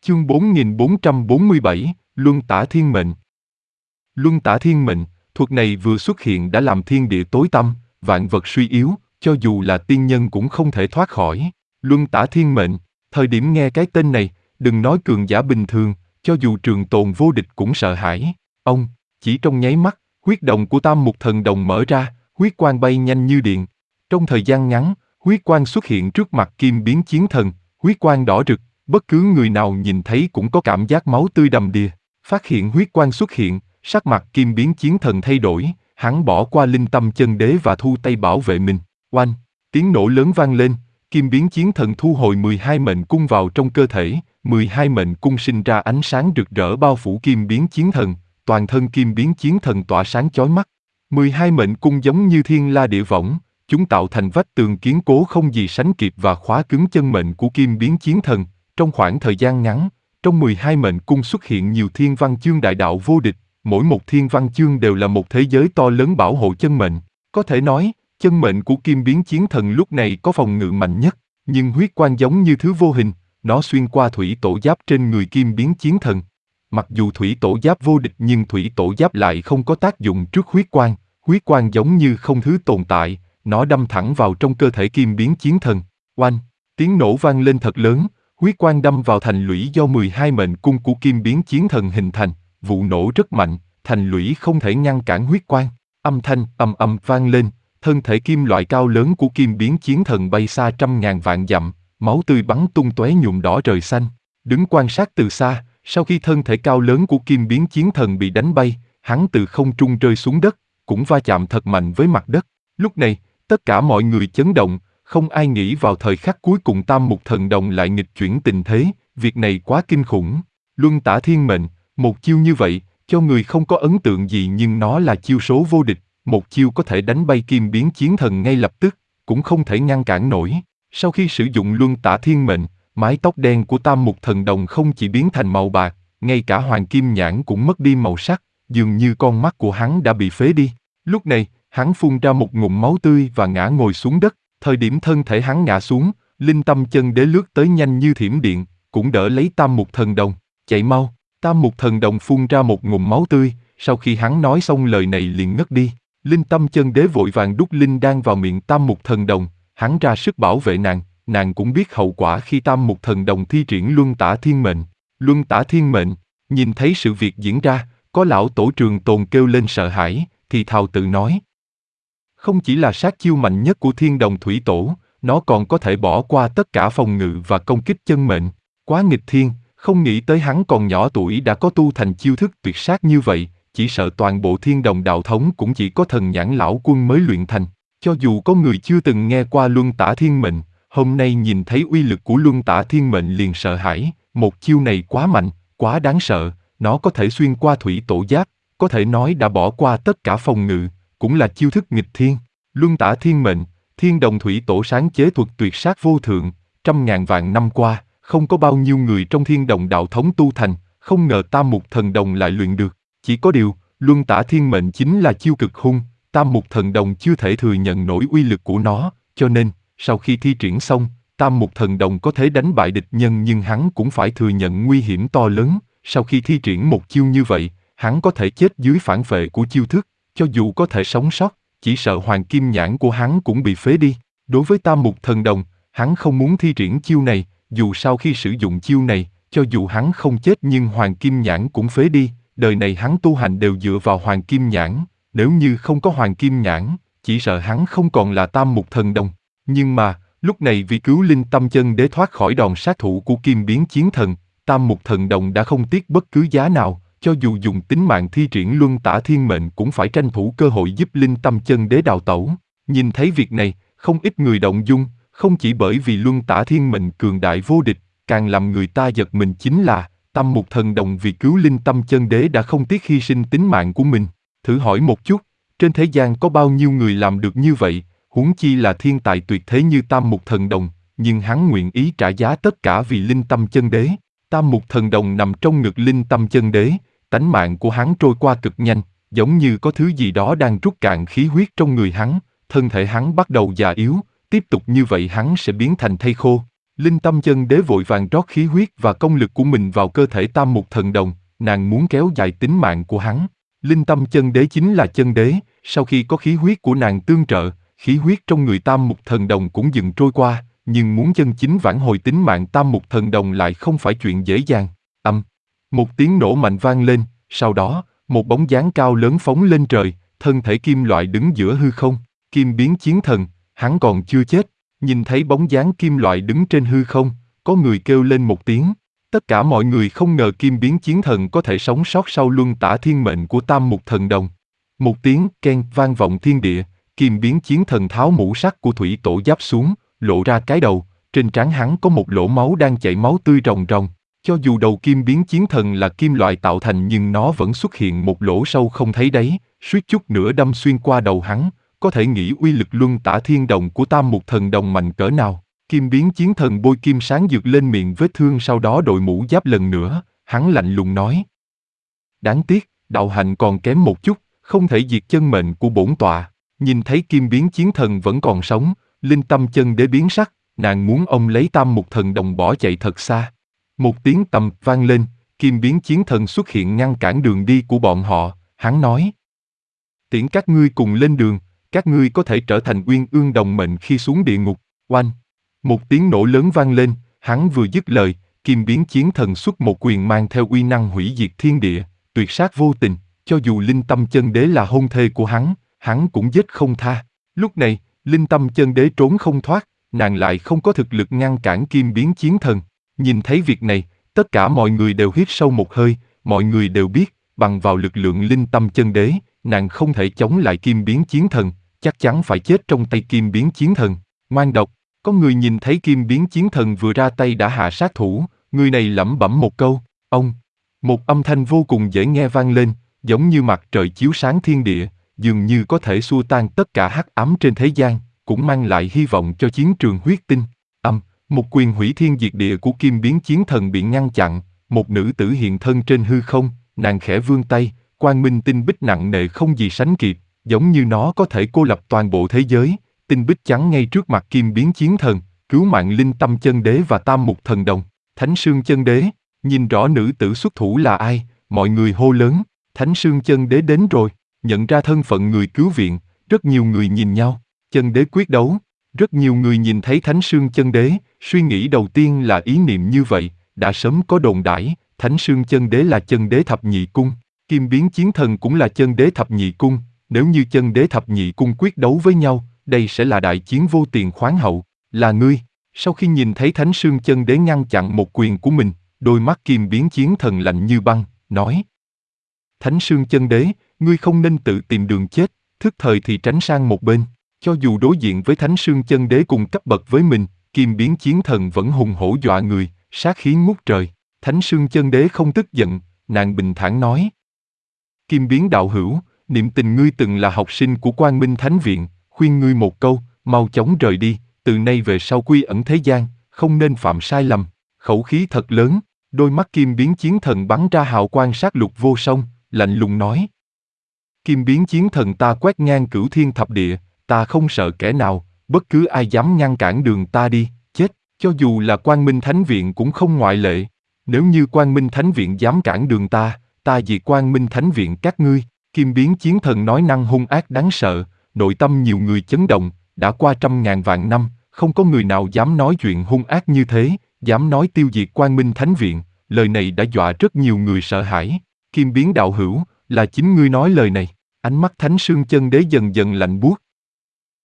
Chương 4447, Luân Tả Thiên Mệnh. Luân Tả Thiên Mệnh, thuật này vừa xuất hiện đã làm thiên địa tối tăm, vạn vật suy yếu, cho dù là tiên nhân cũng không thể thoát khỏi. Luân Tả Thiên Mệnh, thời điểm nghe cái tên này, đừng nói cường giả bình thường, cho dù trường tồn vô địch cũng sợ hãi. Ông, chỉ trong nháy mắt, huyết động của Tam Mục Thần Đồng mở ra, huyết quang bay nhanh như điện. Trong thời gian ngắn, huyết quang xuất hiện trước mặt Kim Biến Chiến Thần, huyết quang đỏ rực, bất cứ người nào nhìn thấy cũng có cảm giác máu tươi đầm đìa. Phát hiện huyết quang xuất hiện, sắc mặt Kim Biến Chiến Thần thay đổi, hắn bỏ qua Linh Tâm Chân Đế và thu tay bảo vệ mình. Oanh, tiếng nổ lớn vang lên, Kim Biến Chiến Thần thu hồi 12 mệnh cung vào trong cơ thể, 12 mệnh cung sinh ra ánh sáng rực rỡ bao phủ Kim Biến Chiến Thần, toàn thân Kim Biến Chiến Thần tỏa sáng chói mắt. 12 mệnh cung giống như thiên la địa võng, chúng tạo thành vách tường kiên cố không gì sánh kịp và khóa cứng chân mệnh của Kim Biến Chiến Thần. Trong khoảng thời gian ngắn, trong 12 mệnh cung xuất hiện nhiều thiên văn chương đại đạo vô địch, mỗi một thiên văn chương đều là một thế giới to lớn bảo hộ chân mệnh. Có thể nói, chân mệnh của Kim Biến Chiến Thần lúc này có phòng ngự mạnh nhất, nhưng huyết quang giống như thứ vô hình, nó xuyên qua thủy tổ giáp trên người Kim Biến Chiến Thần. Mặc dù thủy tổ giáp vô địch nhưng thủy tổ giáp lại không có tác dụng trước huyết quang giống như không thứ tồn tại, nó đâm thẳng vào trong cơ thể Kim Biến Chiến Thần. Oanh, tiếng nổ vang lên thật lớn, huyết quang đâm vào thành lũy do 12 mệnh cung của Kim Biến Chiến Thần hình thành, vụ nổ rất mạnh, thành lũy không thể ngăn cản huyết quang. Âm thanh ầm ầm vang lên, thân thể kim loại cao lớn của Kim Biến Chiến Thần bay xa trăm ngàn vạn dặm, máu tươi bắn tung tóe nhuộm đỏ trời xanh. Đứng quan sát từ xa, sau khi thân thể cao lớn của Kim Biến Chiến Thần bị đánh bay, hắn từ không trung rơi xuống đất, cũng va chạm thật mạnh với mặt đất. Lúc này, tất cả mọi người chấn động, không ai nghĩ vào thời khắc cuối cùng Tam Mục Thần Đồng lại nghịch chuyển tình thế, việc này quá kinh khủng. Luân Tả Thiên Mệnh, một chiêu như vậy, cho người không có ấn tượng gì nhưng nó là chiêu số vô địch, một chiêu có thể đánh bay Kim Biến Chiến Thần ngay lập tức, cũng không thể ngăn cản nổi. Sau khi sử dụng Luân Tả Thiên Mệnh, mái tóc đen của Tam Mục Thần Đồng không chỉ biến thành màu bạc, ngay cả hoàng kim nhãn cũng mất đi màu sắc, dường như con mắt của hắn đã bị phế đi. Lúc này, hắn phun ra một ngụm máu tươi và ngã ngồi xuống đất. Thời điểm thân thể hắn ngã xuống, Linh Tâm Chân Đế lướt tới nhanh như thiểm điện, cũng đỡ lấy Tam Mục Thần Đồng. Chạy mau! Tam Mục Thần Đồng phun ra một ngụm máu tươi, sau khi hắn nói xong lời này liền ngất đi. Linh Tâm Chân Đế vội vàng đút linh đan vào miệng Tam Mục Thần Đồng, hắn ra sức bảo vệ nàng cũng biết hậu quả khi Tam Mục Thần Đồng thi triển Luân Tả Thiên Mệnh. Luân Tả Thiên Mệnh, nhìn thấy sự việc diễn ra, có lão tổ Trường Tồn kêu lên sợ hãi, thì thào tự nói. Không chỉ là sát chiêu mạnh nhất của Thiên Đồng Thủy Tổ, nó còn có thể bỏ qua tất cả phòng ngự và công kích chân mệnh. Quá nghịch thiên, không nghĩ tới hắn còn nhỏ tuổi đã có tu thành chiêu thức tuyệt sát như vậy, chỉ sợ toàn bộ Thiên Đồng đạo thống cũng chỉ có Thần Nhãn lão quân mới luyện thành. Cho dù có người chưa từng nghe qua Luân Tả Thiên Mệnh, hôm nay nhìn thấy uy lực của Luân Tả Thiên Mệnh liền sợ hãi, một chiêu này quá mạnh, quá đáng sợ, nó có thể xuyên qua thủy tổ giáp, có thể nói đã bỏ qua tất cả phòng ngự, cũng là chiêu thức nghịch thiên. Luân Tả Thiên Mệnh, Thiên Đồng Thủy Tổ sáng chế thuật tuyệt sát vô thượng, trăm ngàn vạn năm qua, không có bao nhiêu người trong Thiên Đồng đạo thống tu thành, không ngờ Tam Mục Thần Đồng lại luyện được. Chỉ có điều, Luân Tả Thiên Mệnh chính là chiêu cực hung, Tam Mục Thần Đồng chưa thể thừa nhận nổi uy lực của nó, cho nên, sau khi thi triển xong, Tam Mục Thần Đồng có thể đánh bại địch nhân nhưng hắn cũng phải thừa nhận nguy hiểm to lớn. Sau khi thi triển một chiêu như vậy, hắn có thể chết dưới phản vệ của chiêu thức, cho dù có thể sống sót, chỉ sợ hoàng kim nhãn của hắn cũng bị phế đi. Đối với Tam Mục Thần Đồng, hắn không muốn thi triển chiêu này, dù sau khi sử dụng chiêu này, cho dù hắn không chết nhưng hoàng kim nhãn cũng phế đi, đời này hắn tu hành đều dựa vào hoàng kim nhãn, nếu như không có hoàng kim nhãn, chỉ sợ hắn không còn là Tam Mục Thần Đồng. Nhưng mà, lúc này vì cứu Linh Tâm Chân Đế thoát khỏi đòn sát thủ của Kim Biến Chiến Thần, Tam Mục Thần Đồng đã không tiếc bất cứ giá nào, cho dù dùng tính mạng thi triển Luân Tả Thiên Mệnh cũng phải tranh thủ cơ hội giúp Linh Tâm Chân Đế đào tẩu. Nhìn thấy việc này, không ít người động dung, không chỉ bởi vì Luân Tả Thiên Mệnh cường đại vô địch, càng làm người ta giật mình chính là Tam Mục Thần Đồng vì cứu Linh Tâm Chân Đế đã không tiếc hy sinh tính mạng của mình. Thử hỏi một chút, trên thế gian có bao nhiêu người làm được như vậy, huống chi là thiên tài tuyệt thế như Tam Mục Thần Đồng, nhưng hắn nguyện ý trả giá tất cả vì Linh Tâm Chân Đế. Tam Mục Thần Đồng nằm trong ngực Linh Tâm Chân Đế, tánh mạng của hắn trôi qua cực nhanh, giống như có thứ gì đó đang rút cạn khí huyết trong người hắn, thân thể hắn bắt đầu già yếu, tiếp tục như vậy hắn sẽ biến thành thây khô. Linh Tâm Chân Đế vội vàng rót khí huyết và công lực của mình vào cơ thể Tam Mục Thần Đồng, nàng muốn kéo dài tính mạng của hắn. Linh Tâm Chân Đế chính là chân đế, sau khi có khí huyết của nàng tương trợ, khí huyết trong người Tam Mục Thần Đồng cũng dừng trôi qua, nhưng muốn chân chính vãn hồi tính mạng Tam Mục Thần Đồng lại không phải chuyện dễ dàng. Một tiếng nổ mạnh vang lên, sau đó, một bóng dáng cao lớn phóng lên trời, thân thể kim loại đứng giữa hư không. Kim Biến Chiến Thần, hắn còn chưa chết. Nhìn thấy bóng dáng kim loại đứng trên hư không, có người kêu lên một tiếng. Tất cả mọi người không ngờ Kim Biến Chiến Thần có thể sống sót sau luân tả thiên mệnh của Tam Mục Thần Đồng. Một tiếng keng vang vọng thiên địa, Kim Biến Chiến Thần tháo mũ sắt của thủy tổ giáp xuống, lộ ra cái đầu, trên trán hắn có một lỗ máu đang chảy máu tươi ròng ròng. Cho dù đầu Kim Biến Chiến Thần là kim loại tạo thành nhưng nó vẫn xuất hiện một lỗ sâu không thấy đáy, suýt chút nữa đâm xuyên qua đầu hắn, có thể nghĩ uy lực luân tả thiên đồng của Tam Mục Thần Đồng mạnh cỡ nào. Kim Biến Chiến Thần bôi kim sáng dược lên miệng vết thương, sau đó đội mũ giáp lần nữa, hắn lạnh lùng nói. Đáng tiếc, đạo hạnh còn kém một chút, không thể diệt chân mệnh của bổn tọa. Nhìn thấy Kim Biến Chiến Thần vẫn còn sống, Linh Tâm Chân Đế biến sắc, nàng muốn ông lấy Tam Mục Thần Đồng bỏ chạy thật xa. Một tiếng tầm vang lên, Kim Biến Chiến Thần xuất hiện ngăn cản đường đi của bọn họ, hắn nói. Tiễn các ngươi cùng lên đường, các ngươi có thể trở thành uyên ương đồng mệnh khi xuống địa ngục. Oanh! Một tiếng nổ lớn vang lên, hắn vừa dứt lời, Kim Biến Chiến Thần xuất một quyền mang theo uy năng hủy diệt thiên địa, tuyệt sát vô tình, cho dù Linh Tâm Chân Đế là hôn thê của hắn cũng giết không tha. Lúc này, Linh Tâm Chân Đế trốn không thoát, nàng lại không có thực lực ngăn cản Kim Biến Chiến Thần. Nhìn thấy việc này, tất cả mọi người đều hít sâu một hơi, mọi người đều biết, bằng vào lực lượng Linh Tâm Chân Đế, nàng không thể chống lại Kim Biến Chiến Thần, chắc chắn phải chết trong tay Kim Biến Chiến Thần. Ngoan độc, có người nhìn thấy Kim Biến Chiến Thần vừa ra tay đã hạ sát thủ, người này lẩm bẩm một câu, ông. Một âm thanh vô cùng dễ nghe vang lên, giống như mặt trời chiếu sáng thiên địa, dường như có thể xua tan tất cả hắc ám trên thế gian, cũng mang lại hy vọng cho chiến trường huyết tinh. Một quyền hủy thiên diệt địa của Kim Biến Chiến Thần bị ngăn chặn, một nữ tử hiện thân trên hư không, nàng khẽ vươn tay, quang minh tinh bích nặng nề không gì sánh kịp, giống như nó có thể cô lập toàn bộ thế giới. Tinh bích chắn ngay trước mặt Kim Biến Chiến Thần, cứu mạng Linh Tâm Chân Đế và Tam Mục Thần Đồng. Thánh Sương Chân Đế, nhìn rõ nữ tử xuất thủ là ai, mọi người hô lớn, Thánh Sương Chân Đế đến rồi. Nhận ra thân phận người cứu viện, rất nhiều người nhìn nhau. Chân Đế quyết đấu. Rất nhiều người nhìn thấy Thánh Sương Chân Đế, suy nghĩ đầu tiên là ý niệm như vậy, đã sớm có đồn đãi, Thánh Sương Chân Đế là chân đế thập nhị cung, Kim Biến Chiến Thần cũng là chân đế thập nhị cung, nếu như chân đế thập nhị cung quyết đấu với nhau, đây sẽ là đại chiến vô tiền khoáng hậu. Là ngươi. Sau khi nhìn thấy Thánh Sương Chân Đế ngăn chặn một quyền của mình, đôi mắt Kim Biến Chiến Thần lạnh như băng, nói. Thánh Sương Chân Đế, ngươi không nên tự tìm đường chết, thức thời thì tránh sang một bên. Cho dù đối diện với Thánh Sương Chân Đế cùng cấp bậc với mình, Kim Biến Chiến Thần vẫn hùng hổ dọa người, sát khí ngút trời. Thánh Sương Chân Đế không tức giận, nàng bình thản nói. Kim Biến đạo hữu, niệm tình ngươi từng là học sinh của Quang Minh Thánh Viện, khuyên ngươi một câu, mau chóng rời đi, từ nay về sau quy ẩn thế gian, không nên phạm sai lầm. Khẩu khí thật lớn, đôi mắt Kim Biến Chiến Thần bắn ra hào quang sát lục vô song, lạnh lùng nói. Kim Biến Chiến Thần ta quét ngang cửu thiên thập địa, ta không sợ kẻ nào, bất cứ ai dám ngăn cản đường ta đi, chết, cho dù là Quang Minh Thánh Viện cũng không ngoại lệ. Nếu như Quang Minh Thánh Viện dám cản đường ta diệt Quang Minh Thánh Viện các ngươi. Kim Biến Chiến Thần nói năng hung ác đáng sợ, nội tâm nhiều người chấn động, đã qua trăm ngàn vạn năm, không có người nào dám nói chuyện hung ác như thế, dám nói tiêu diệt Quang Minh Thánh Viện, lời này đã dọa rất nhiều người sợ hãi. Kim Biến đạo hữu, là chính ngươi nói lời này. Ánh mắt Thánh Sương Chân Đế dần dần lạnh buốt,